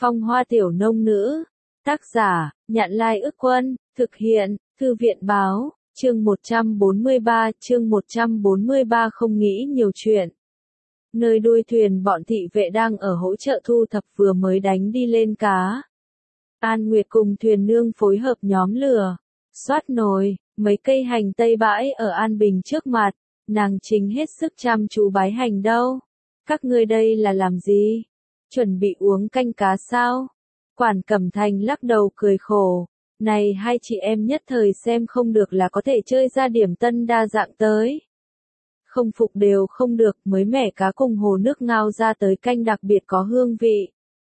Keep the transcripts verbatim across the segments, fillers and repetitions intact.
Phong Hoa Tiểu Nông Nữ. Tác giả, Nhạn Lai Ức Quân, thực hiện, Thư viện Báo, chương một trăm bốn mươi ba, chương một trăm bốn mươi ba không nghĩ nhiều chuyện. Nơi đuôi thuyền bọn thị vệ đang ở hỗ trợ thu thập vừa mới đánh đi lên cá. An Nguyệt cùng thuyền nương phối hợp nhóm lửa, xoát nồi, mấy cây hành tây bãi ở An Bình trước mặt, nàng chính hết sức chăm chú bái hành đâu. Các ngươi đây là làm gì? Chuẩn bị uống canh cá sao? Quản Cẩm Thành lắc đầu cười khổ. Này hai chị em nhất thời xem không được là có thể chơi ra điểm tân đa dạng tới. Không phục đều không được, mới mẻ cá cùng hồ nước ngao ra tới canh đặc biệt có hương vị.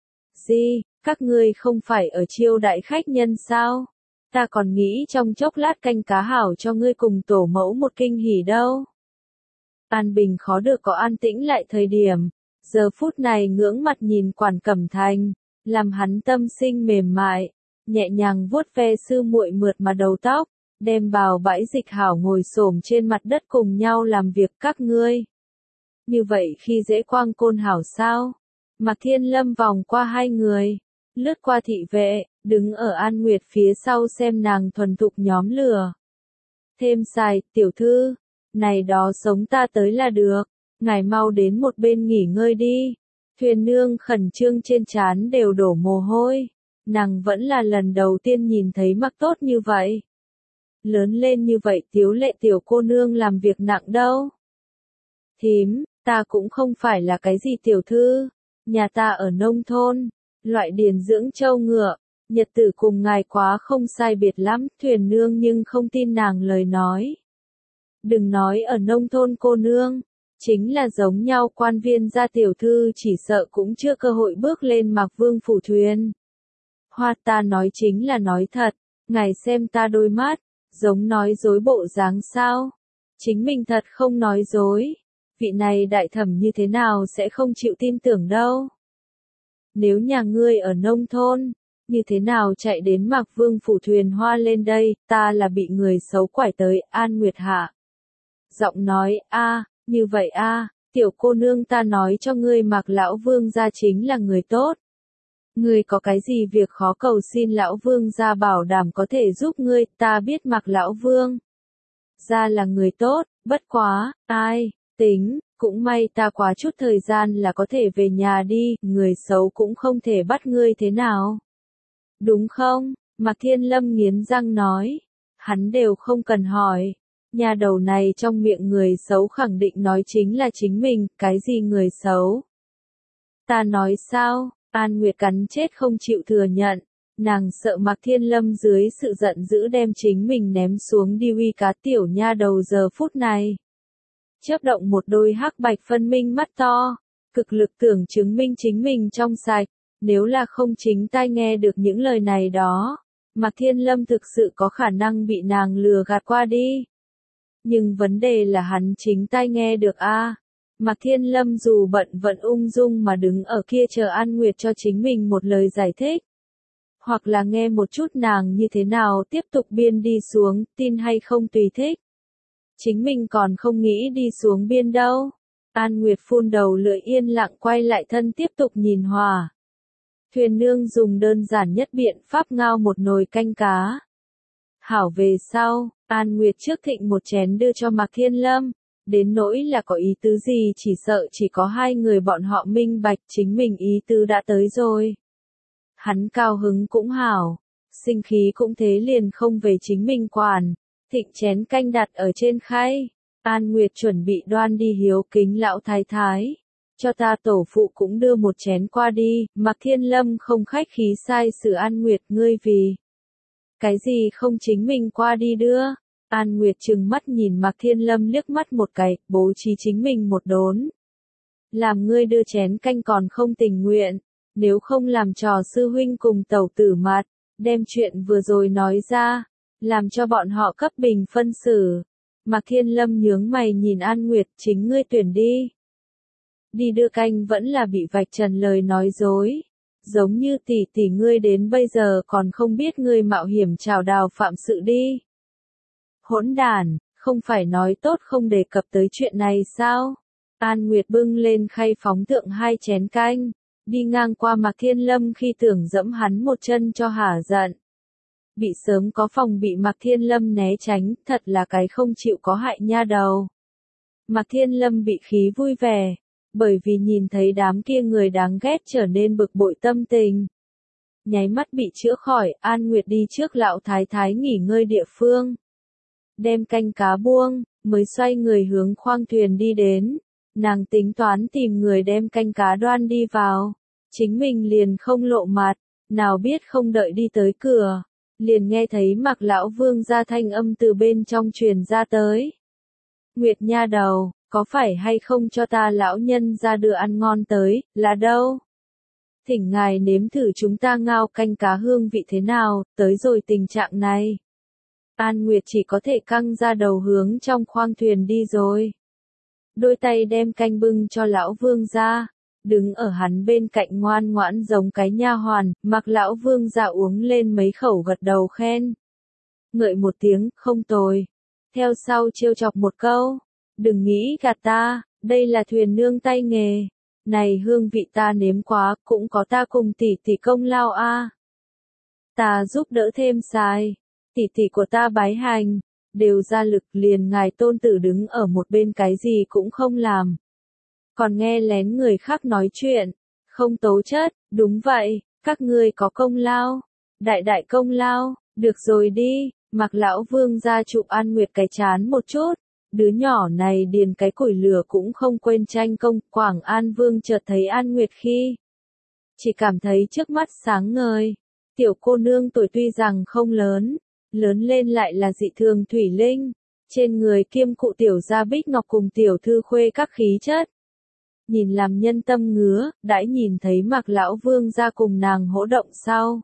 Gì, các ngươi không phải ở chiêu đại khách nhân sao? Ta còn nghĩ trong chốc lát canh cá hảo cho ngươi cùng tổ mẫu một kinh hỉ đâu. An Bình khó được có an tĩnh lại thời điểm, giờ phút này ngưỡng mặt nhìn Quản Cẩm Thành, làm hắn tâm sinh mềm mại, nhẹ nhàng vuốt ve sư muội mượt mà đầu tóc, đem bào bãi dịch hảo ngồi xổm trên mặt đất cùng nhau làm việc các ngươi. Như vậy khi dễ quang côn hảo sao? Mạc Thiên Lâm vòng qua hai người, lướt qua thị vệ, đứng ở An Nguyệt phía sau xem nàng thuần thục nhóm lửa. Thêm xài, tiểu thư, này đó sống ta tới là được, ngài mau đến một bên nghỉ ngơi đi. Thuyền nương khẩn trương trên trán đều đổ mồ hôi, nàng vẫn là lần đầu tiên nhìn thấy mặc tốt như vậy. Lớn lên như vậy tiếu lệ tiểu cô nương làm việc nặng đâu. Thím, ta cũng không phải là cái gì tiểu thư, nhà ta ở nông thôn, loại điền dưỡng trâu ngựa, nhật tử cùng ngài quá không sai biệt lắm, thuyền nương nhưng không tin nàng lời nói. Đừng nói ở nông thôn cô nương, chính là giống nhau quan viên gia tiểu thư chỉ sợ cũng chưa cơ hội bước lên Mạc Vương phủ thuyền. Hoa ta nói chính là nói thật, ngài xem ta đôi mắt, giống nói dối bộ dáng sao? Chính mình thật không nói dối, vị này đại thẩm như thế nào sẽ không chịu tin tưởng đâu. Nếu nhà ngươi ở nông thôn, như thế nào chạy đến Mạc Vương phủ thuyền hoa lên đây, ta là bị người xấu quải tới, An Nguyệt hạ. Giọng nói, a, như vậy a, tiểu cô nương ta nói cho ngươi Mạc lão vương gia chính là người tốt. Ngươi có cái gì việc khó cầu xin lão vương gia bảo đảm có thể giúp ngươi, ta biết Mạc lão vương gia là người tốt, bất quá, ai, tính, cũng may ta quá chút thời gian là có thể về nhà đi, người xấu cũng không thể bắt ngươi thế nào. Đúng không? Mạc Thiên Lâm nghiến răng nói, hắn đều không cần hỏi. Nhà đầu này trong miệng người xấu khẳng định nói chính là chính mình, cái gì người xấu? Ta nói sao? An Nguyệt cắn chết không chịu thừa nhận, nàng sợ Mạc Thiên Lâm dưới sự giận dữ đem chính mình ném xuống đi uy cá tiểu nha đầu giờ phút này. Chớp động một đôi hắc bạch phân minh mắt to, cực lực tưởng chứng minh chính mình trong sạch, nếu là không chính tai nghe được những lời này đó, Mạc Thiên Lâm thực sự có khả năng bị nàng lừa gạt qua đi. Nhưng vấn đề là hắn chính tai nghe được a. À. Mạc Thiên Lâm dù bận vẫn ung dung mà đứng ở kia chờ An Nguyệt cho chính mình một lời giải thích. Hoặc là nghe một chút nàng như thế nào tiếp tục biên đi xuống, tin hay không tùy thích. Chính mình còn không nghĩ đi xuống biên đâu. An Nguyệt phun đầu lưỡi yên lặng quay lại thân tiếp tục nhìn Hòa. Thuyền nương dùng đơn giản nhất biện pháp ngao một nồi canh cá. Hảo về sau, An Nguyệt trước thịnh một chén đưa cho Mạc Thiên Lâm, đến nỗi là có ý tứ gì chỉ sợ chỉ có hai người bọn họ minh bạch chính mình ý tứ đã tới rồi. Hắn cao hứng cũng hảo, sinh khí cũng thế liền không về chính mình quản, thịnh chén canh đặt ở trên khay, An Nguyệt chuẩn bị đoan đi hiếu kính lão thái thái. Cho ta tổ phụ cũng đưa một chén qua đi, Mạc Thiên Lâm không khách khí sai sự An Nguyệt ngươi vì. Cái gì không chính mình qua đi đưa? An Nguyệt trừng mắt nhìn Mạc Thiên Lâm liếc mắt một cái, bố trí chính mình một đốn. Làm ngươi đưa chén canh còn không tình nguyện, nếu không làm trò sư huynh cùng tẩu tử mặt, đem chuyện vừa rồi nói ra, làm cho bọn họ cấp bình phân xử. Mạc Thiên Lâm nhướng mày nhìn An Nguyệt, chính ngươi tuyển đi. Đi đưa canh vẫn là bị vạch trần lời nói dối. Giống như tỷ tỷ ngươi đến bây giờ còn không biết ngươi mạo hiểm trào đào phạm sự đi. Hỗn đản, không phải nói tốt không đề cập tới chuyện này sao? An Nguyệt bưng lên khay phóng thượng hai chén canh, đi ngang qua Mạc Thiên Lâm khi tưởng dẫm hắn một chân cho hả giận. Bị sớm có phòng bị Mạc Thiên Lâm né tránh, thật là cái không chịu có hại nha đầu. Mạc Thiên Lâm bị khí vui vẻ, bởi vì nhìn thấy đám kia người đáng ghét trở nên bực bội tâm tình. Nháy mắt bị chữa khỏi, An Nguyệt đi trước lão thái thái nghỉ ngơi địa phương. Đem canh cá buông, mới xoay người hướng khoang thuyền đi đến. Nàng tính toán tìm người đem canh cá đoan đi vào. Chính mình liền không lộ mặt, nào biết không đợi đi tới cửa. Liền nghe thấy Mạc lão vương ra thanh âm từ bên trong truyền ra tới. Nguyệt nha đầu, có phải hay không cho ta lão nhân ra đưa ăn ngon tới, là đâu? Thỉnh ngài nếm thử chúng ta ngao canh cá hương vị thế nào, tới rồi tình trạng này. An Nguyệt chỉ có thể căng ra đầu hướng trong khoang thuyền đi rồi. Đôi tay đem canh bưng cho lão vương ra, đứng ở hắn bên cạnh ngoan ngoãn giống cái nha hoàn, Mặc lão vương ra uống lên mấy khẩu gật đầu khen. Ngợi một tiếng, không tồi. Theo sau trêu chọc một câu, đừng nghĩ gạt ta, đây là thuyền nương tay nghề. Này hương vị ta nếm quá, cũng có ta cùng tỷ tỷ công lao a. Ta giúp đỡ thêm xài, tỷ tỷ của ta bái hành, đều ra lực, liền ngài tôn tử đứng ở một bên cái gì cũng không làm. Còn nghe lén người khác nói chuyện, không tố chất, đúng vậy, các ngươi có công lao, đại đại công lao, được rồi đi, Mặc lão vương ra chụp An Nguyệt cái chán một chút. Đứa nhỏ này điền cái củi lửa cũng không quên tranh công. Quảng An Vương chợt thấy An Nguyệt khi chỉ cảm thấy trước mắt sáng ngời. Tiểu cô nương tuổi tuy rằng không lớn, lớn lên lại là dị thường thủy linh, trên người kiêm cụ tiểu gia bích ngọc cùng tiểu thư khuê các khí chất. Nhìn làm nhân tâm ngứa, đãi nhìn thấy Mạc lão vương ra cùng nàng hỗ động sau,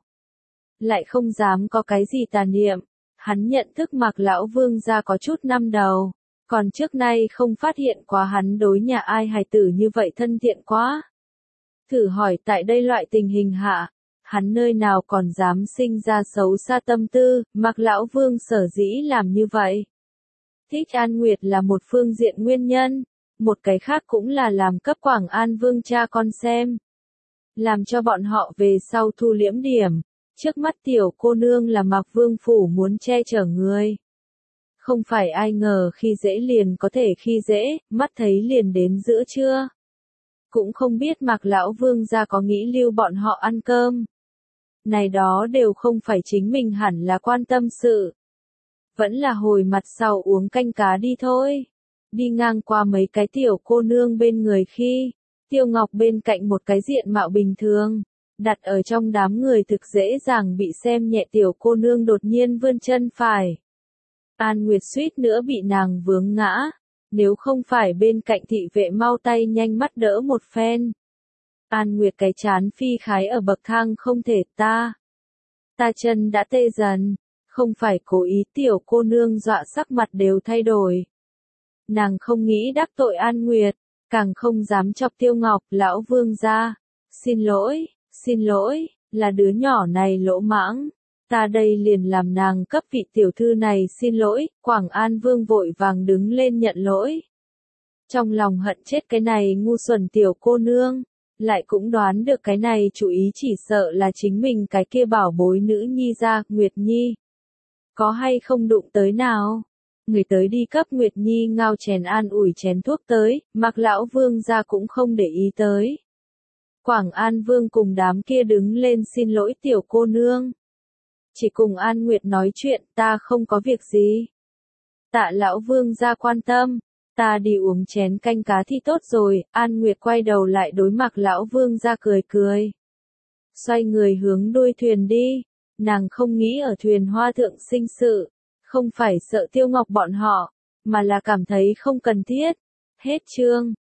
lại không dám có cái gì tà niệm. Hắn nhận thức Mạc lão vương ra có chút năm đầu. Còn trước nay không phát hiện quá hắn đối nhà ai hài tử như vậy thân thiện quá. Thử hỏi tại đây loại tình hình hạ, hắn nơi nào còn dám sinh ra xấu xa tâm tư, Mạc lão vương sở dĩ làm như vậy. Thích An Nguyệt là một phương diện nguyên nhân, một cái khác cũng là làm cấp Quảng An Vương cha con xem. Làm cho bọn họ về sau thu liễm điểm, trước mắt tiểu cô nương là Mạc Vương phủ muốn che chở người. Không phải ai ngờ khi dễ liền có thể khi dễ, mắt thấy liền đến giữa trưa. Cũng không biết Mạc lão vương gia có nghĩ lưu bọn họ ăn cơm. Này đó đều không phải chính mình hẳn là quan tâm sự. Vẫn là hồi mặt sau uống canh cá đi thôi. Đi ngang qua mấy cái tiểu cô nương bên người khi, Tiêu Ngọc bên cạnh một cái diện mạo bình thường, đặt ở trong đám người thực dễ dàng bị xem nhẹ tiểu cô nương đột nhiên vươn chân phải. An Nguyệt suýt nữa bị nàng vướng ngã, nếu không phải bên cạnh thị vệ mau tay nhanh mắt đỡ một phen. An Nguyệt cái chán phi khái ở bậc thang không thể ta. Ta chân đã tê dần, không phải cố ý tiểu cô nương dọa sắc mặt đều thay đổi. Nàng không nghĩ đắc tội An Nguyệt, càng không dám chọc Tiêu Ngọc, lão vương gia. Xin lỗi, xin lỗi, là đứa nhỏ này lỗ mãng. Ta đây liền làm nàng cấp vị tiểu thư này xin lỗi. Quảng An Vương vội vàng đứng lên nhận lỗi. Trong lòng hận chết cái này ngu xuẩn tiểu cô nương, lại cũng đoán được cái này chủ ý chỉ sợ là chính mình cái kia bảo bối nữ nhi ra, Nguyệt Nhi. Có hay không đụng tới nào? Người tới đi cấp Nguyệt Nhi ngao chén an ủi chén thuốc tới, Mạc lão vương ra cũng không để ý tới. Quảng An Vương cùng đám kia đứng lên xin lỗi tiểu cô nương. Chỉ cùng An Nguyệt nói chuyện, ta không có việc gì. Tạ lão vương ra quan tâm, ta đi uống chén canh cá thì tốt rồi. An Nguyệt quay đầu lại đối Mạc lão vương ra cười cười. Xoay người hướng đuôi thuyền đi, nàng không nghĩ ở thuyền hoa thượng sinh sự, không phải sợ Tiêu Ngọc bọn họ, mà là cảm thấy không cần thiết. Hết chương.